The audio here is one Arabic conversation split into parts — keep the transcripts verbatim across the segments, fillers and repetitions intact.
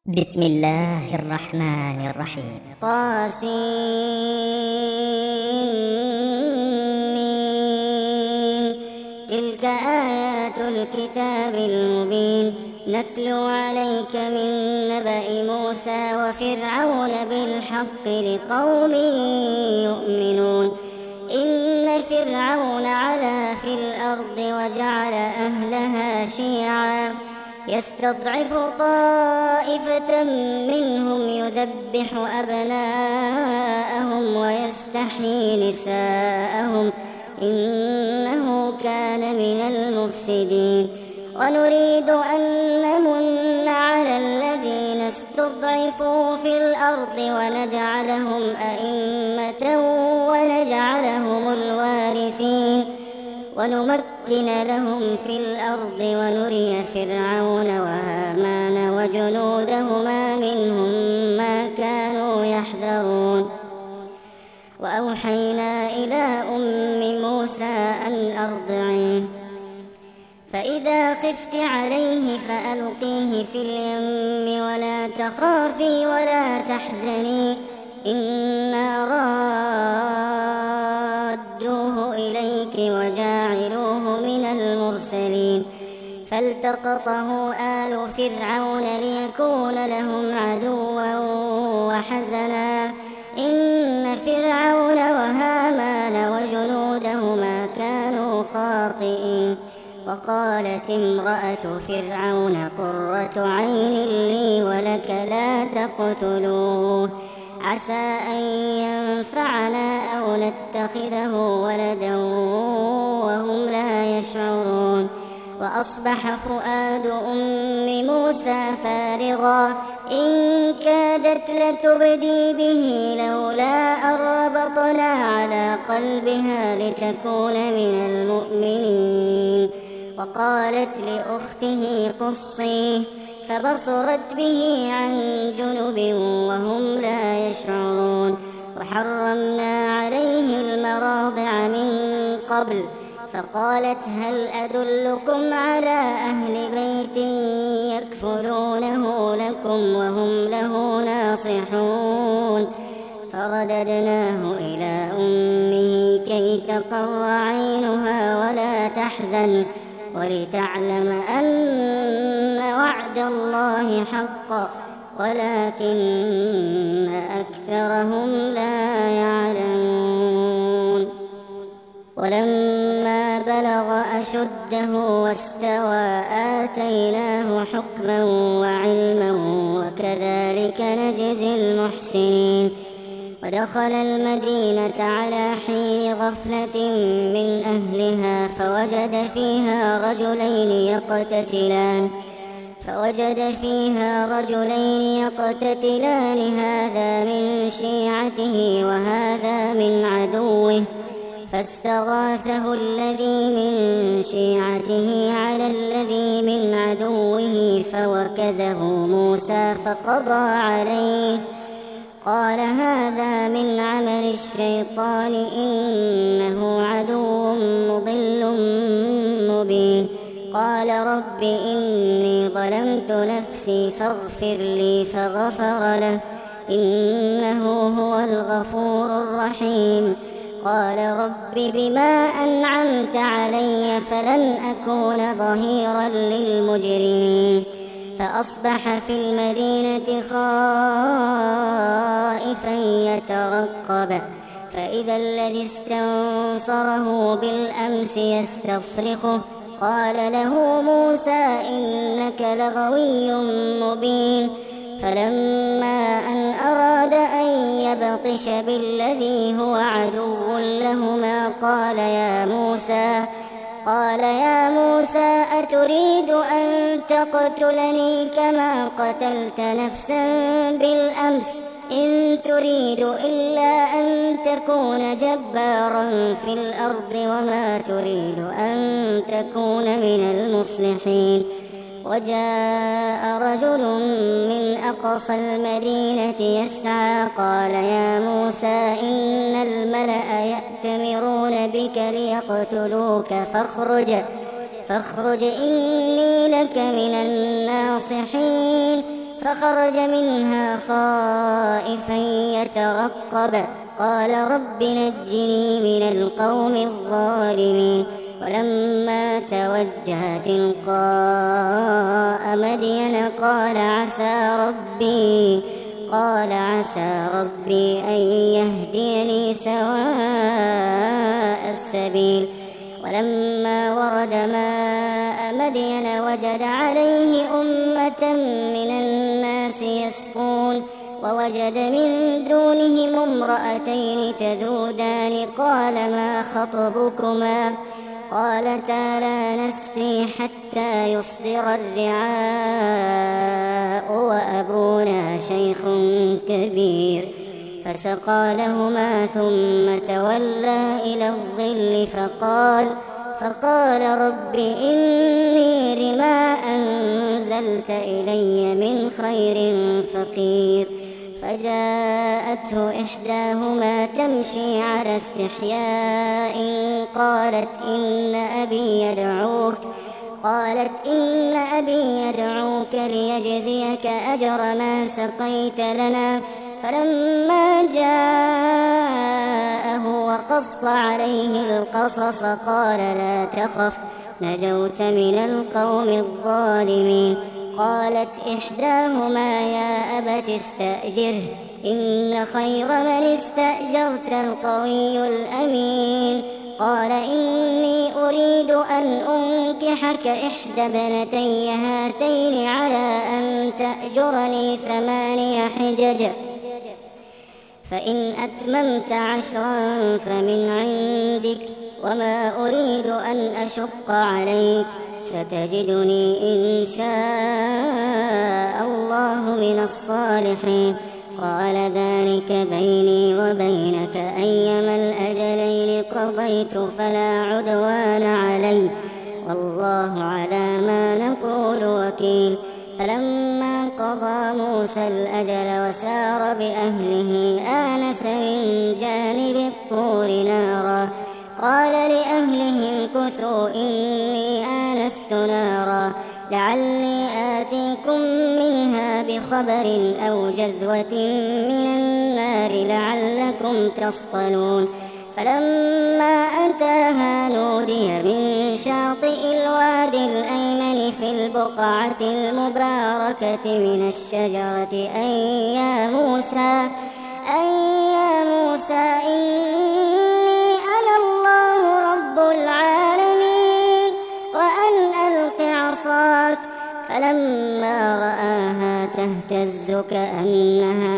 بسم الله الرحمن الرحيم. طاسين تلك آيات الكتاب المبين نتلو عليك من نبأ موسى وفرعون بالحق لقوم يؤمنون. إن فرعون علا في الأرض وجعل أهلها شيعا يستضعف طائفة منهم يذبح أبناءهم ويستحيي نساءهم إنه كان من المفسدين. ونريد أن نمن على الذين استضعفوا في الأرض ونجعلهم أئمة ونجعلهم الوارثين ونمكن لهم في الأرض ونري فرعون وهامان وجنودهما منهم ما كانوا يحذرون. وأوحينا إلى أم موسى أن أرضعيه فإذا خفت عليه فألقيه في اليم ولا تخافي ولا تحزني إنا رادوه إليك وجاعلوه من المرسلين. فالتقطه آل فرعون ليكون لهم عدوا وحزنا إن فرعون وهامان وجنودهما كانوا خاطئين. وقالت امرأة فرعون قرة عين لي ولك لا تقتلوه عسى أن ينفعنا أو نتخذه ولدا وهم لا يشعرون. وأصبح فؤاد أم موسى فارغا إن كادت لتبدي به لولا أن ربطنا على قلبها لتكون من المؤمنين. وقالت لأخته قصيه فبصرت به عن جنب وهم لا يشعرون. وحرمنا عليه المراضع من قبل فقالت هل أدلكم على أهل بيت يكفلونه لكم وهم له ناصحون. فرددناه إلى أمه كي تقر عينها ولا تحزن ولتعلم أن وعد الله حق ولكن أكثرهم لا يعلمون. ولما بلغ أشده واستوى آتيناه حكما وعلما وكذلك نجزي المحسنين. ودخل المدينة على حين غفلة من أهلها فوجد فيها رجلين يقتتلان فوجد فيها رجلين يقتتلان هذا من شيعته وهذا من عدوه فاستغاثه الذي من شيعته على الذي من عدوه فوكزه موسى فقضى عليه قال هذا من عمل الشيطان إنه عدو مضل مبين. قال رب إني ظلمت نفسي فاغفر لي فغفر له إنه هو الغفور الرحيم. قال رب بما أنعمت علي فلن أكون ظهيرا للمجرمين. فأصبح في المدينة خائفا يترقب فإذا الذي استنصره بالأمس يستصرخه قال له موسى إنك لغوي مبين. فلما أن أراد أن يبطش بالذي هو عدو لهما قال يا موسى قال يا موسى أتريد أن تقتلني كما قتلت نفسا بالأمس إن تريد إلا أن تكون جبارا في الأرض وما تريد أن تكون من المصلحين. وجاء رجل من أقصى المدينة يسعى قال يا موسى إن الملأ يأتمرون بك ليقتلوك فاخرج فاخرج إني لك من الناصحين فخرج منها خائفا يترقب قال رب نجني من القوم الظالمين ولما توجه تلقاء مدين قال عسى ربي قال عسى ربي أن يهديني سواء السبيل ولما ورد ماء مدين وجد عليه أمة من الناس يسقون ووجد من دونهم امرأتين تذودان قال ما خطبكما قالتا لا نسقي حتى يصدر الرعاء وأبونا شيخ كبير فسقى لهما ثم تولى إلى الظل فقال فقال رب إني لما أنزلت إلي من خير فقير فجاءته إحداهما تمشي على استحياء قالت إن أبي يدعوك قالت إن أبي يدعوك ليجزيك أجر ما سقيت لنا فلما جاءه وقص عليه القصص قال لا تخف نجوت من القوم الظالمين قالت إحداهما يا أبت استأجره إن خير من استأجرت القوي الأمين قال إني أريد أن أنكحك إحدى ابنتي هاتين على أن تأجرني ثماني حجج فإن أتممت عشرا فمن عندك وما أريد أن أشق عليك ستجدني إن شاء الله من الصالحين قال ذلك بيني وبينك أيما الأجلين قضيت فلا عدوان علي والله على ما نقول وكيل فلما قضى موسى الأجل وسار بأهله آنس من جانب الطور نارا قال لأهلهم كثوا إني آنست نارا لعلي آتيكم منها بخبر أو جذوة من النار لعلكم تصطلون فلما أتاها نودي من شاطئ الوادي الأيمن في البقعة المباركة من الشجرة أن يا موسى أن يا موسى إني أنا الله رب العالمين وأن ألق عصاك فلما رآها تهتز كأنها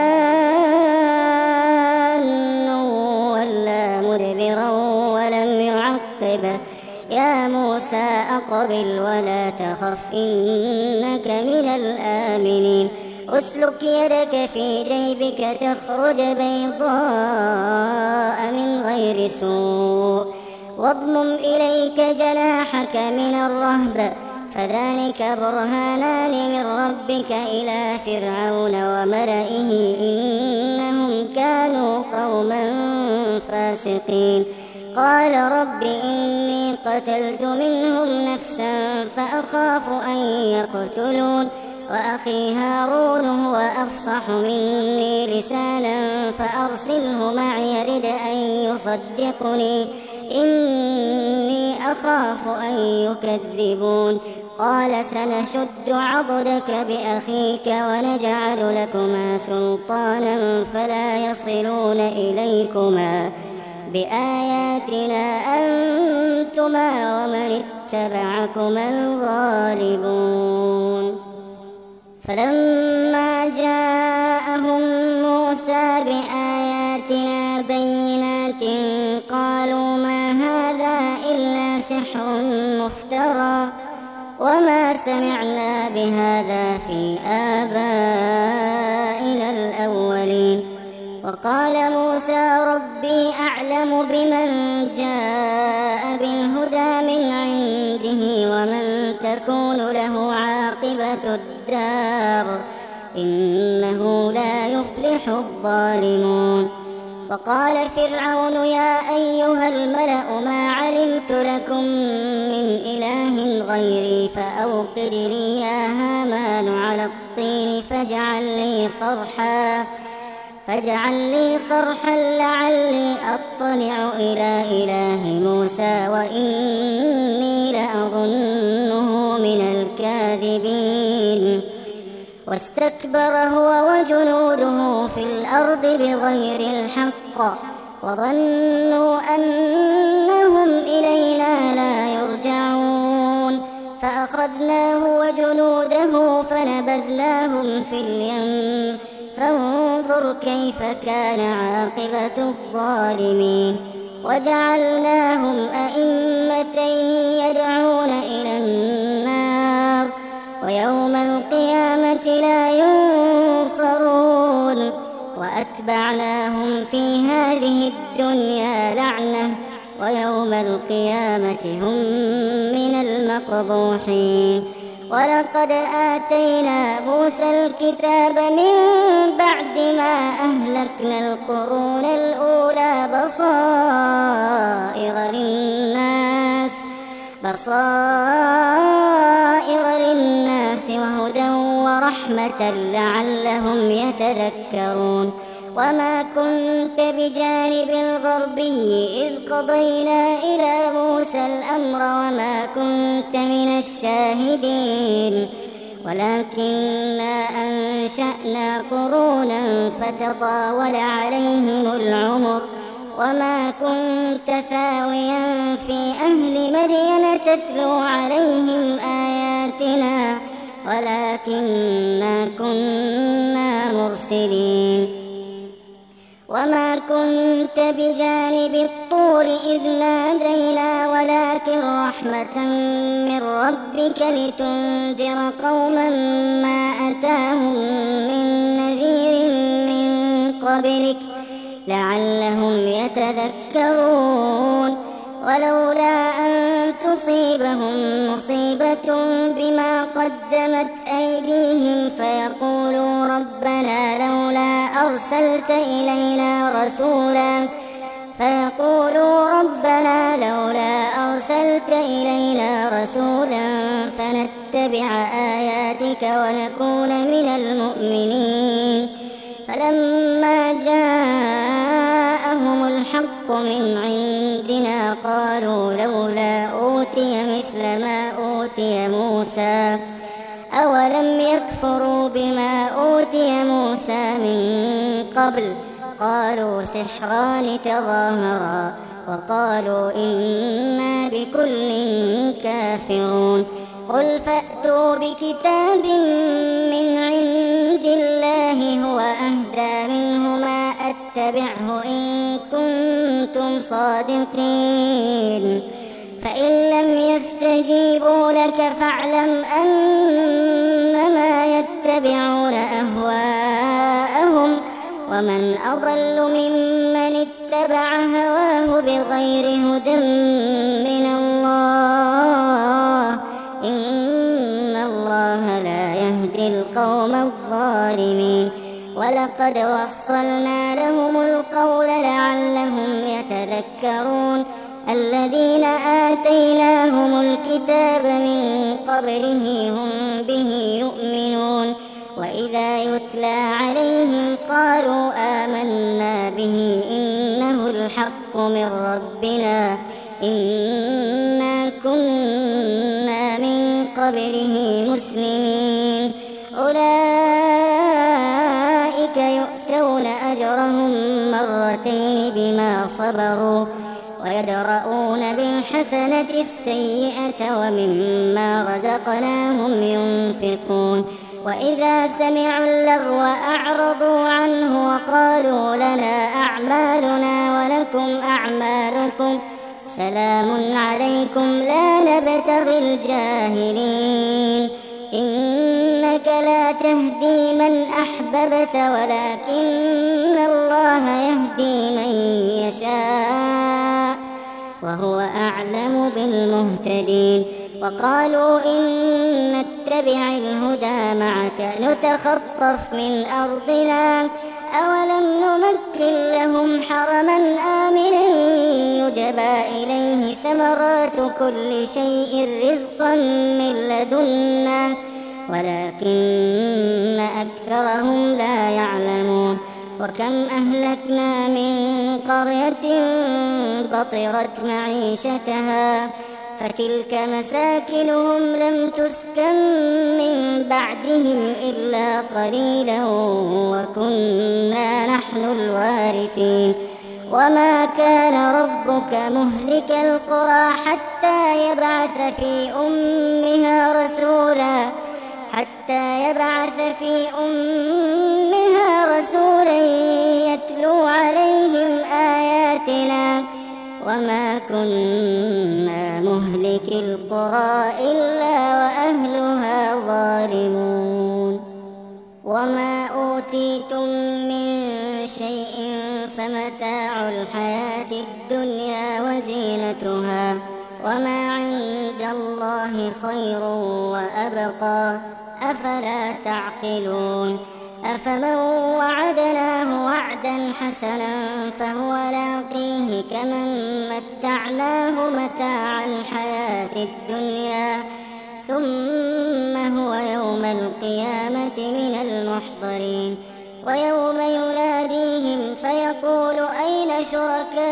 جان ولا مدبرا ولم يعقب يا موسى أقبل ولا تخف إنك من الآمنين أسلك يدك في جيبك تخرج بيضاء من غير سوء واضمم إليك جناحك من الرهب فذلك برهانان من ربك إلى فرعون وملئه إنهم كانوا قوما فاسقين قال رب إني قتلت منهم نفسا فأخاف أن يقتلون وأخي هارون هو أفصح مني لسانا فأرسله معي يرد أن يصدقني إني أخاف أن يكذبون قال سنشد عضدك بأخيك ونجعل لكما سلطانا فلا يصلون إليكما بآياتنا أنتما ومن اتبعكما الغالبون فلما جاءهم موسى بآياتنا بينات قالوا ما هذا إلا سحر مفترى وما سمعنا بهذا في آبائنا الأولين وقال موسى ربي أعلم بمن جاء بالهدى من عنده ومن تكون له عاقبة الدار إنه لا يفلح الظالمون وقال فرعون يا أيها الملأ ما علمت لكم من إله غيري فأوقد لي يا هامان على الطين فاجعل لي صرحا فاجعل لي صرحا لعلي أطلع إلى إله موسى وإني لأظنه من الكاذبين. واستكبر هو وجنوده في الأرض بغير الحق وظنوا أنهم إلينا لا يرجعون فأخذناه وجنوده فنبذناهم في اليم فانظر كيف كان عاقبة الظالمين. وجعلناهم أئمة يدعون إلى النار ويوم القيامة لا ينصرون. وأتبعناهم في هذه الدنيا لعنة ويوم القيامة هم من المقبوحين. ولقد آتينا موسى الكتاب من بعد ما أهلكنا القرون الأولى بصائر للناس بصائر للناس وهدى ورحمة لعلهم يتذكرون. وما كنت بجانب الغربي إذ قضينا إلى موسى الأمر وما كنت من الشاهدين ولكننا أنشأنا قرونا فتطاول عليهم العمر وما كنت ثاويا في أهل مدين تتلو عليهم آياتنا ولكننا كنا مرسلين. وما كنت بجانب الطور إذ نادينا ولكن رحمة من ربك لتنذر قوما ما أتاهم من نذير من قبلك لعلهم يتذكرون. ولولا أن تصيبهم مصيبة بما قدمت أيديهم فيقولوا ربنا لولا أرسلت إلينا رسولا فيقولوا ربنا لولا أرسلت إلينا رسولا فنتبع آياتك ونكون من المؤمنين. فلما جاءهم الحق من عندنا قالوا لولا أوتي مثل ما أوتي موسى أولم يكفروا بما أوتي موسى من قبل قالوا سحران تظاهرا وقالوا إنا بكل كافرون. قل فأتوا بكتاب من عند الله هو أهدى منهما أتبعه إن كنتم صادقين. فإن لم يستجيبوا لك فاعلم أنما يتبعون أهواءهم ومن أضل ممن اتبع هواه بغير هدى من الله إن الله لا يهدي القوم الظالمين. ولقد وصلنا لهم القول لعلهم يتذكرون. الذين آتيناهم الكتاب من قبله هم به يؤمنون وإذا يتلى عليهم قالوا آمنا به إنه الحق من ربنا إنا كنا من قبله مسلمين. أولئك يؤتون أجرهم مرتين بما صبروا ويدرؤون بالحسنة السيئة ومما رزقناهم ينفقون. وإذا سمعوا اللغو أعرضوا عنه وقالوا لنا أعمالنا ولكم أعمالكم سلام عليكم لا نبتغي الجاهلين. إنك لا تهدي من أحببت ولكن الله يهدي من يشاء وهو أعلم بالمهتدين. وقالوا إن نتبع الهدى معك نتخطف من أرضنا أولم نمكن لهم حرما آمنا يجبى إليه ثمرات كل شيء رزقا من لدنا ولكن أكثرهم لا يعلمون. وكم أهلكنا من قرية بطرت معيشتها فتلك مساكنهم لم تسكن من بعدهم إلا قليلا وكنا نحن الوارثين. وما كان ربك مهلك القرى حتى يبعث في أمها رسولا حتى يبعث في أمها رسولا يتلو عليهم آياتنا وما كنا مهلك القرى إلا وأهلها ظالمون. وما أوتيتم من شيء فمتاع الحياة الدنيا وزينتها وما عند الله خير وأبقى أفلا تعقلون. أفمن وعدناه وعدا حسنا فهو لاقيه كمن متعناه متاع الحياة الدنيا ثم هو يوم القيامة من المحضرين. ويوم يناديهم فيقول أين شركائي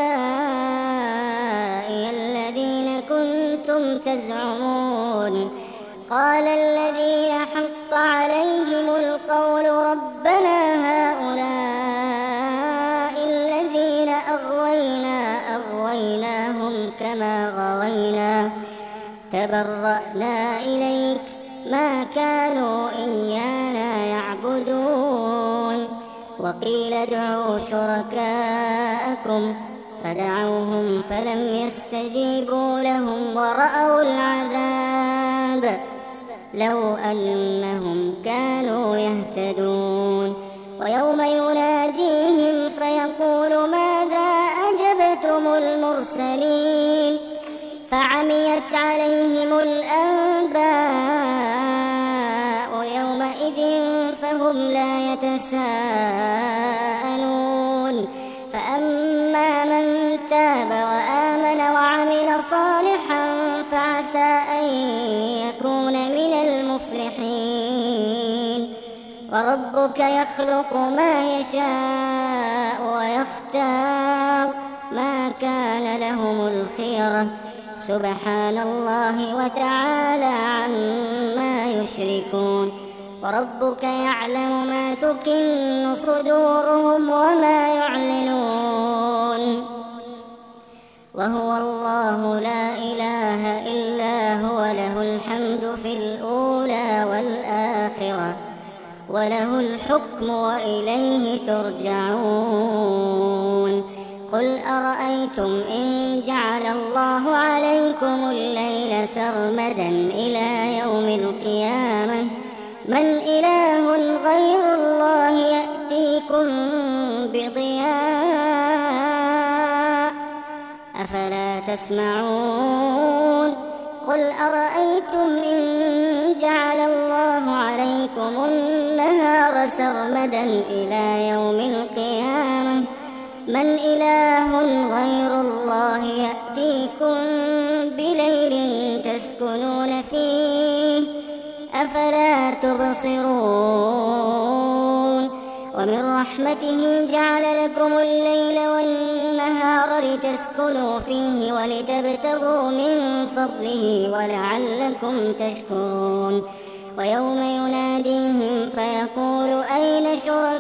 الذين كنتم تزعمون قال الذين حق عليهم القول ربنا هؤلاء الذين أغوينا أغويناهم كما غوينا تبرأنا إليك ما كانوا إيانا يعبدون. وقيل ادعوا شركاءكم فدعوهم فلم يستجيبوا لهم ورأوا العذاب لو أنهم كانوا يهتدون. ويوم يناديهم فيقول ماذا أجبتم المرسلين فعميت عليهم الأنباء يومئذ فهم لا يتساءلون. فأما من تاب وآمن وعمل صالحا فعسى أن يكون من المفلحين. وربك يخلق ما يشاء ويختار ما كان لهم الخيرة سبحان الله وتعالى عما يشركون. وربك يعلم ما تكن صدورهم وما يعلنون وهو الله لا إله إلا هو له الحمد في الأولى والآخرة وله الحكم وإليه ترجعون. قل أرأيتم إن جعل الله عليكم الليل سرمدا إلى يوم القيامة من إله غير الله يأتيكم بضياء أفلا تسمعون. قل أرأيتم إن جعل الله عليكم النهار سرمدا إلى يوم القيامة من إله غير الله يأتيكم بليل تسكنون فيه أفلا تبصرون. ومن رحمته جعل لكم الليل والنهار لتسكنوا فيه ولتبتغوا من فضله ولعلكم تشكرون. ويوم يناديهم فيقول أين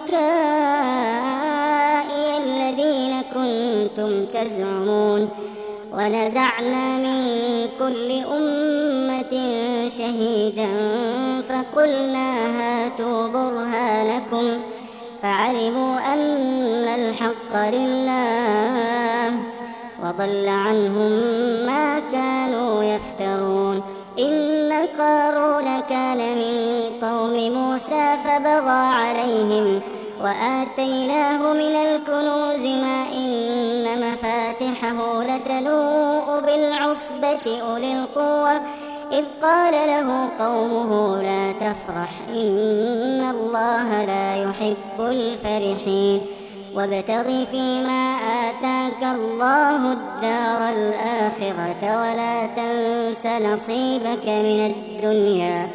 شركائي الذين كنتم تزعمون ونزعنا من كل أمة شهيدا فقلنا هاتوا برهانكم فعلموا أن الحق لله وضل عنهم ما كانوا يفترون. إن قارون كان من قوم موسى فبغى عليهم وآتيناه من الكنوز ما إن مفاتحه لتنوء بالعصبة أولي القوة إذ قال له قومه لا تفرح إن الله لا يحب الفرحين وابتغ فيما آتاك الله الدار الآخرة ولا تنس نصيبك من الدنيا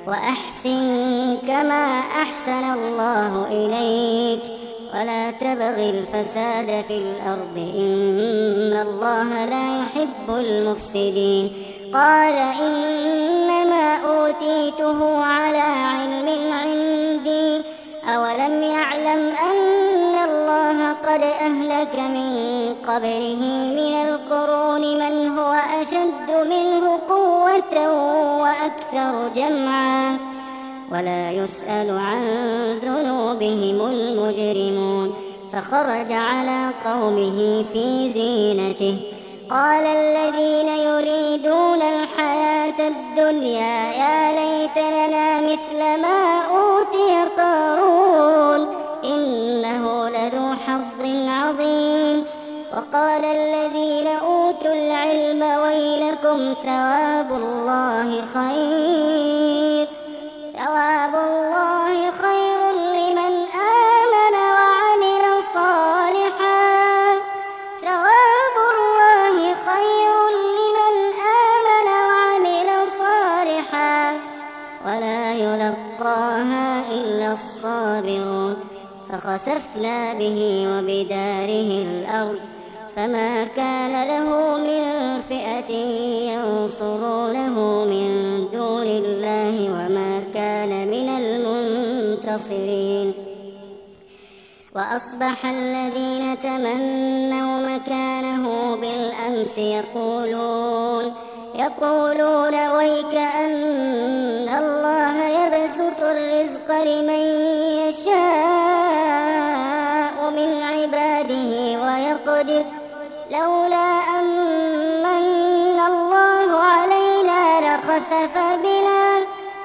وأحسن كما أحسن الله إليك ولا تبغ الفساد في الأرض إن الله لا يحب المفسدين. قال إنما أوتيته على علم عندي أولم يعلم أن الله قد أهلك من قبله من القرون من هو أشد منه قوة وأكثر جمعا ولا يسأل عن ذنوبهم المجرمون. فخرج على قومه في زينته قال الذين يريدون الحياة الدنيا يا ليت لنا مثل ما أوتي قارون إنه لذو حظ عظيم. وقال الذين أوتوا العلم ويلكم ثواب الله خير ثواب الله خير لمن آمن وعمل صالحا ثواب الله خير لمن آمن وعمل صالحا ولا يلقاها إلا الصابرون. فخسفنا به وبداره الأرض فما كان له من فئة ينصرونه من دون الله وما كان من المنتصرين. وأصبح الذين تمنوا مكانه بالأمس يقولون يقولون ويك أن الله يبسط الرزق لمن يشاء من عباده ويقدر لولا أمن الله علينا لخسف بنا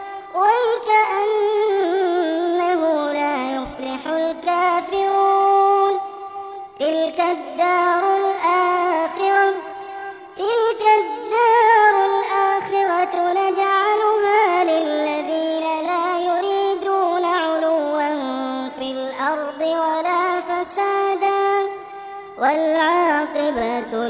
وكأنه لا يفلح الكافرون. تلك الدار الآخرة تلك الدار الآخرة نجعلها للذين لا يريدون علوا في الأرض ولا فسادا والعاقبة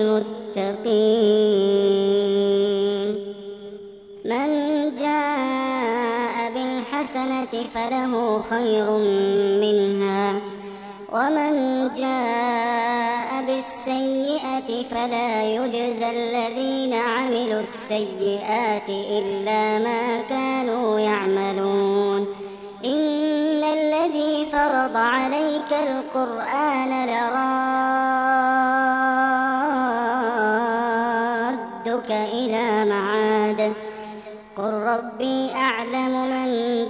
للمتقين. من جاء بالحسنة فله خير منها ومن جاء بالسيئة فلا يجزى الذين عملوا السيئات إلا ما كانوا يعملون. إن الذي فرض عليك القرآن لرادك إلى معاد قل ربي أعلم من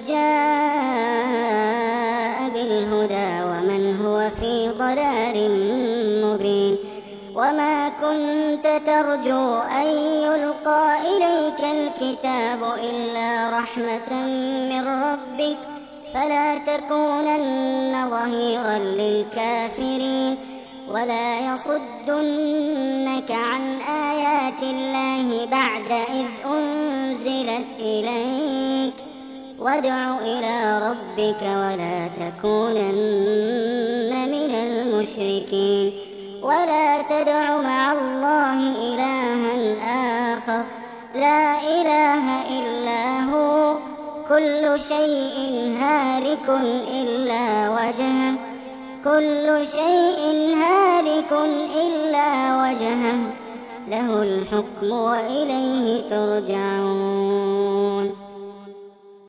جاء بالهدى ومن هو في ضلال مبين. وما كنت ترجو أن يلقى إليك الكتاب إلا رحمة من ربك فلا تكونن ظهيرا للكافرين ولا يصدنك عن آيات الله بعد إذ أنزلت إليك وادع إلى ربك ولا تكونن من المشركين. ولا تدع مع الله إلها آخر لا إله إلا هو كل شيء هالك إلا وجهه كل شيء هالك إلا وجهه له الحكم وإليه ترجعون.